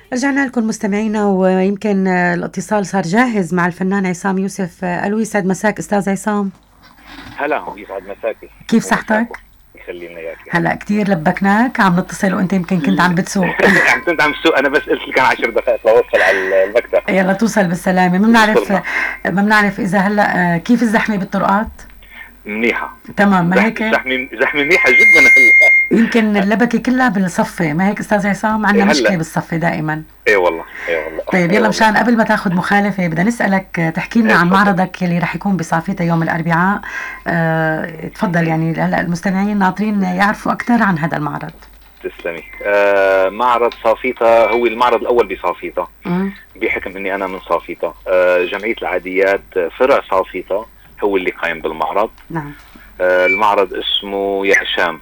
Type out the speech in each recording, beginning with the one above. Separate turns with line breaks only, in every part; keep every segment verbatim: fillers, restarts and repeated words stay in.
رجعنا لكم مستمعينا، ويمكن آه، الاتصال صار جاهز مع الفنان عصام يوسف. آه، ألو، يسعد مساك أستاذ عصام.
هلا، يسعد مساكي
كيف
ومساكم.
صحتك؟
يخلي لنا اياك يا
هلا
حبيبي.
كتير لبكناك، عم نتصل وانت يمكن كنت عم بتسوق.
عم كنت عم سوق، انا بس قلت لك عشر دقائق لوصل على المكتب.
يلا توصل بالسلامة. ما بنعرف
وصلنا.
ما بنعرف إذا هلا آه، كيف الزحمة بالطرقات؟
منيحة.
تمام، ما
زحمة
هيك
زحمة زحمة منيحة جدا هلا.
يمكن اللبكة كلها بالصفة، ما هيك أستاذ عصام؟ عندنا
إيه
مشكلة
هلا.
بالصفة دائما.
ايه والله، ايه والله،
طيب
ايه
يلا،
والله.
مشان قبل ما تاخذ مخالفة بدنا نسألك آه، تحكي لنا
ايه
عن
تفضل.
معرضك اللي رح يكون بصافيته يوم الأربعاء. أه تفضل، يعني هلا المستمعين ناطرين يعرفوا أكثر عن هذا المعرض.
تسلمي. آه معرض صافيتا هو المعرض الاول بصافيتا،
مم.
بحكم اني انا من صافيتا. آه جمعية العاديات فرع صافيتا هو اللي قايم بالمعرض.
نعم.
آه المعرض اسمه يا هشام.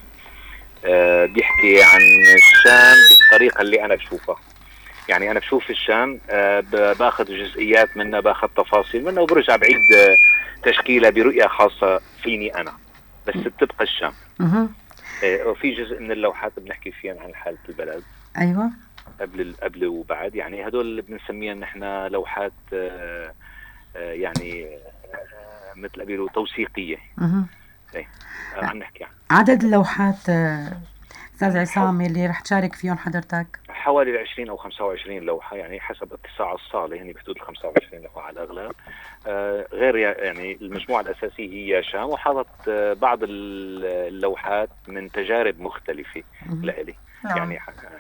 آه بيحكي عن الشام بالطريقة اللي أنا بشوفها. يعني أنا بشوف الشام، آه باخذ جزئيات منها، باخذ تفاصيل منها، وبرجع بعيد آه تشكيلة برؤية خاصة فيني أنا، بس بتبقى الشام.
مهم.
آه وفي جزء من اللوحات بنحكي فيها عن حالة البلد
أيوة.
قبل قبل وبعد. يعني هدول اللي بنسميها نحن لوحات آه آه يعني آه مثل بيقولوا توثيقية.
مهم.
إيه، آه عم نحكي عنها.
عدد اللوحات آه، أستاذ
حو...
عصام اللي رح تشارك فيهم حضرتك؟
حوالي عشرين أو خمسة وعشرين لوحة، يعني حسب اتساع الصالة، يعني بحدود ال خمسة وعشرين لوحة على الأغلب. آه غير يعني المجموعة الأساسية هي شام، وحاطط آه بعض اللوحات من تجارب مختلفة
مهم.
لإلي.
نعم.
يعني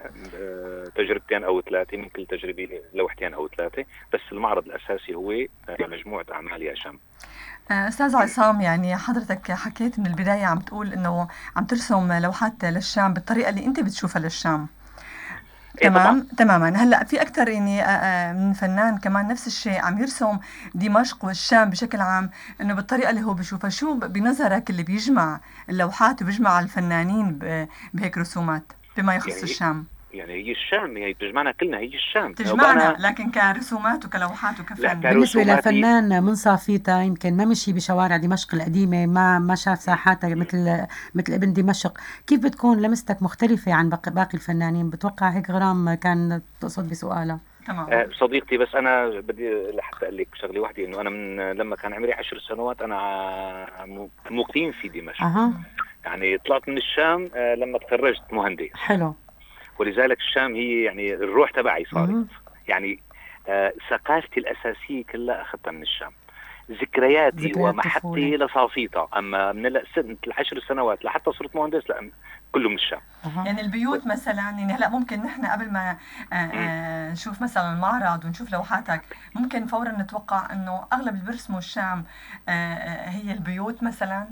آه تجربتين أو ثلاثة، من كل تجربة لوحتين أو ثلاثة، بس المعرض الأساسي هو آه مجموعة أعمال يا شام.
أستاذ عصام، يعني حضرتك حكيت من البداية عم تقول إنه عم ترسم لوحات للشام بالطريقة اللي أنت بتشوفها للشام.
إيه
تمام،
طبعا.
تماما. هلا في أكثر يعني آه، آه، من فنان كمان نفس الشيء عم يرسم دمشق والشام بشكل عام، إنه بالطريقة اللي هو بشوفها. شو ب- بنظرك اللي بيجمع اللوحات وبيجمع الفنانين ب- بهيك رسومات بما يخص
يعني
الشام؟
يعني هي الشام، هي بتجمعنا كلنا، هي الشام.
تجمعنا،
وأنا
لكن كرسومات وكلوحات
لا،
وكفن.
بالنسبة
كرسوماتي.
لفنان من صافيتا يمكن ما مشي بشوارع دمشق القديمة، ما ما شاف ساحاتها مثل مثل ابن دمشق، كيف بتكون لمستك مختلفة عن باقي باقي الفنانين؟ بتوقع هيك غرام كان تقصد بسؤالها.
تماما.
آه، صديقتي، بس انا بدي لحتى اقول لك شغله واحده، انه انا من لما كان عمري عشر سنوات انا ع- مقيم في دمشق.
أها.
يعني طلعت من الشام آه، لما تخرجت مهندس،
حلو.
ولذلك الشام هي يعني الروح تبعي صارت.
مهم.
يعني آه، ثقافتي الاساسيه كلها اخذتها من الشام، ذكرياتي
ذكريات طفولة.
ومحبتي لصافيتا. اما من ال- سنة العشر سنوات لحتى صرت مهندس، لا، كله من الشام.
أها.
يعني البيوت مثلا، يعني هلا ممكن نحن قبل ما آه، آه، نشوف مثلا المعرض ونشوف لوحاتك، ممكن فورا نتوقع انه اغلب اللي بيرسموا الشام آه، آه، هي البيوت مثلا.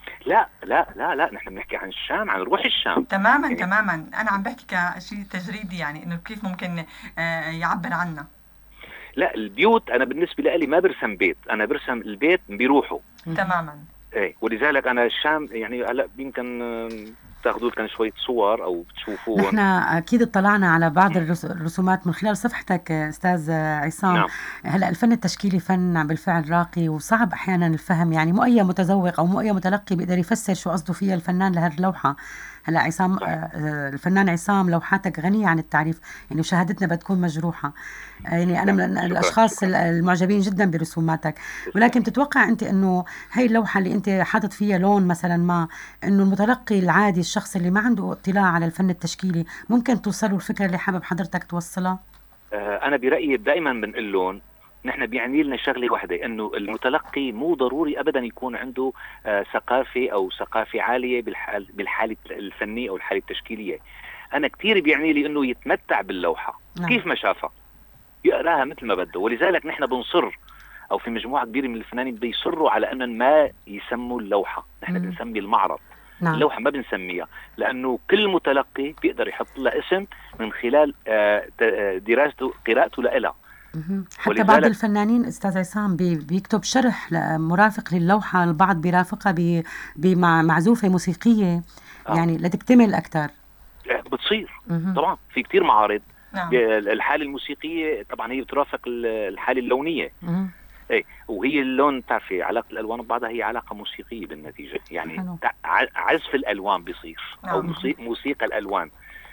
لا لا لا لا، نحن بنحكي عن الشام، عن روح الشام.
تماما
يعني
تماما، انا عم بحكي كشيء تجريدي، يعني انه كيف ممكن آه، يعبر عنا.
لا، البيوت انا بالنسبه لي ما برسم بيت، انا برسم البيت بروحه.
تماما.
ايه، ولذلك انا الشام يعني هلا يمكن آه، تاخذوا لكم شويه صور او بتشوفوهم.
نحن أكيد اطلعنا على بعض الرس- الرسومات من خلال صفحتك أستاذ عصام.
نعم.
هلأ الفن التشكيلي فن بالفعل راقي وصعب أحيانا الفهم، يعني مو أي متذوق أو مو أي متلقي بيقدر يفسر شو قصده فيها الفنان لهاللوحة. هلا عصام،
صحيح.
آه، آه، الفنان عصام لوحاتك غنية عن التعريف، يعني وشهادتنا بتكون مجروحة. آه، يعني أنا من
شكرا
الأشخاص
شكرا.
المعجبين جدا برسوماتك. ولكن
تسلمي.
تتوقع أنت أنه هاي اللوحة اللي أنت حاطط فيها لون مثلا ما، انه المتلقي العادي، الشخص اللي ما عنده اطلاع على الفن التشكيلي، ممكن توصله الفكرة اللي حابب حضرتك توصلها؟
آه انا برايي دائما بنقول لهم نحن بيعني لنا شغله واحده، انه المتلقي مو ضروري ابدا يكون عنده آه ثقافه او ثقافه عاليه بالحال بالحاله الفنيه او الحاله التشكيليه. انا كثير بيعني لي انه يتمتع باللوحه
نعم.
كيف ما شافها، يقراها مثل ما بده. ولذلك نحن بنصر، او في مجموعه كبيره من الفنانين بيصروا على ان ما يسموا اللوحه، نحن
مم.
بنسمي المعرض.
نعم.
اللوحه ما بنسميها، لانه كل متلقي بيقدر يحط لها اسم من خلال آه، ت- آه، دراسته، قراءته لها.
مهم. حتى بعض
ولذلك
الفنانين أستاذ عصام بي- بيكتب شرح ل- مرافق للوحة، البعض بيرافقها ب- بمعزوفة موسيقية،
آه
يعني لتكتمل أكثر.
آه، بتصير.
مهم.
طبعا في كتير معارض.
نعم.
الحالة الموسيقية طبعا هي بترافق الحالة اللونية.
مهم.
ايه، وهي اللون بتعرفي علاقة الألوان ببعضها هي علاقة موسيقية بالنتيجة. يعني
حلو.
تع- ع- عزف الألوان بيصير، أو
نعم.
موسيقى, موسيقى الألوان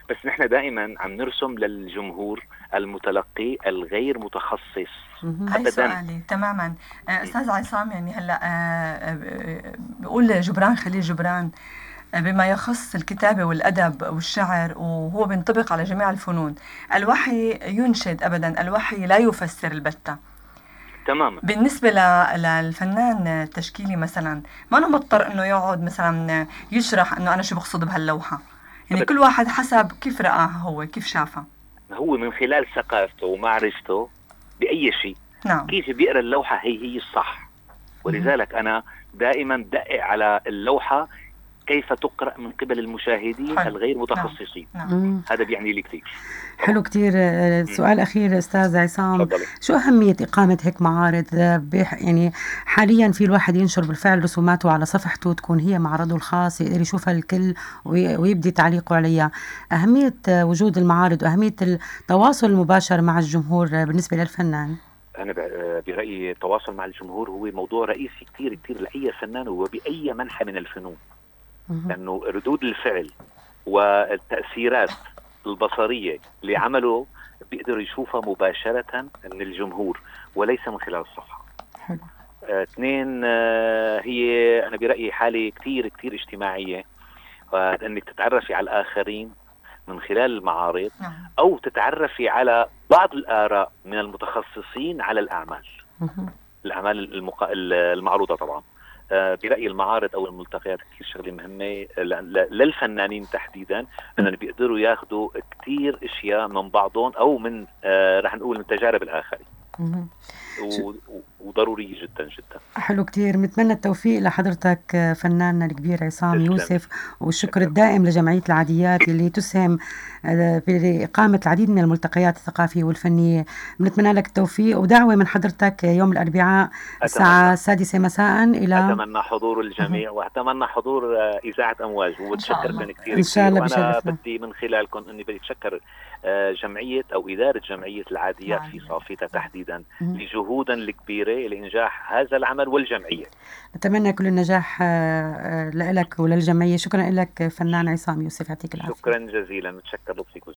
بس نحن دائما عم نرسم للجمهور المتلقي الغير متخصص.
هاي سؤالي تماما. أستاذ عصام، يعني هلا بقول جبران خليل جبران بما يخص الكتابة والأدب والشعر، وهو بينطبق على جميع الفنون، الوحي ينشد أبدا، الوحي لا يفسر البتة.
تماما.
بالنسبة للفنان التشكيلي مثلا، ما أنا مضطر أنه يقعد مثلا يشرح أنه أنا شو بقصد بهاللوحة، يعني أبدا. كل واحد حسب كيف رآها هو، كيف شافها
هو من خلال ثقافته ومعرفته بأي شيء.
نعم.
كيف بيقرأ اللوحة هي هي الصح. ولذلك أنا دائما دقق على اللوحة كيف تقرأ من قبل المشاهدين حلو. الغير متخصصين.
نعم. نعم.
هذا بيعني لي كثير.
حلو كتير. سؤال أخير أستاذ عصام، شو أهمية إقامة هيك معارض؟ يعني حاليا في الواحد ينشر بالفعل رسوماته على صفحته تكون هي معرضه الخاص يقدر يشوفها الكل ويبدي تعليقه عليها. أهمية وجود المعارض وأهمية التواصل المباشر مع الجمهور بالنسبة للفنان.
أنا برأيي التواصل مع الجمهور هو موضوع رئيسي كتير كتير لأي فنان وبأي منحى من الفنون، لأنه ردود الفعل والتأثيرات البصرية اللي عمله بيقدروا يشوفها مباشرة من الجمهور وليس من خلال الصفحة.
حلو.
آه، اثنين، آه، هي أنا برأيي حالة كتير كتير اجتماعية، آه، أنك تتعرفي على الآخرين من خلال المعارض أو تتعرفي على بعض الآراء من المتخصصين على الأعمال الأعمال المقا... المعروضة طبعا. آه، برأيي المعارض أو الملتقيات كثير شغلة مهمة للفنانين تحديدا، أنهم بيقدروا ياخدوا كثير أشياء من بعضهم أو من آه رح نقول من تجارب الآخرين، وضروري جدا جدا.
حلو كتير. متمنى التوفيق لحضرتك فناننا الكبير عصام يوسف، والشكر الدائم لجمعية العاديات اللي تسهم بإقامة العديد من الملتقيات الثقافية والفنية. بنتمنى لك التوفيق، ودعوة من حضرتك يوم الأربعاء الساعة السادسة مساء إلى
أتمنى حضور الجميع وأتمنى حضور إذاعة أمواج، وبتشكركم كثير.
إن شاء الله.
وأنا بدي من خلالكم أني بدي أتشكر جمعية أو إدارة جمعية العاديات في صافيتا تحديدا لجهودا الكبيرة لإنجاح هذا العمل والجمعية.
نتمنى كل النجاح لك وللجمعية. شكرا لك فنان عصام يوسف، يعطيك العافية.
شكرا جزيلا، متشكر لطفك.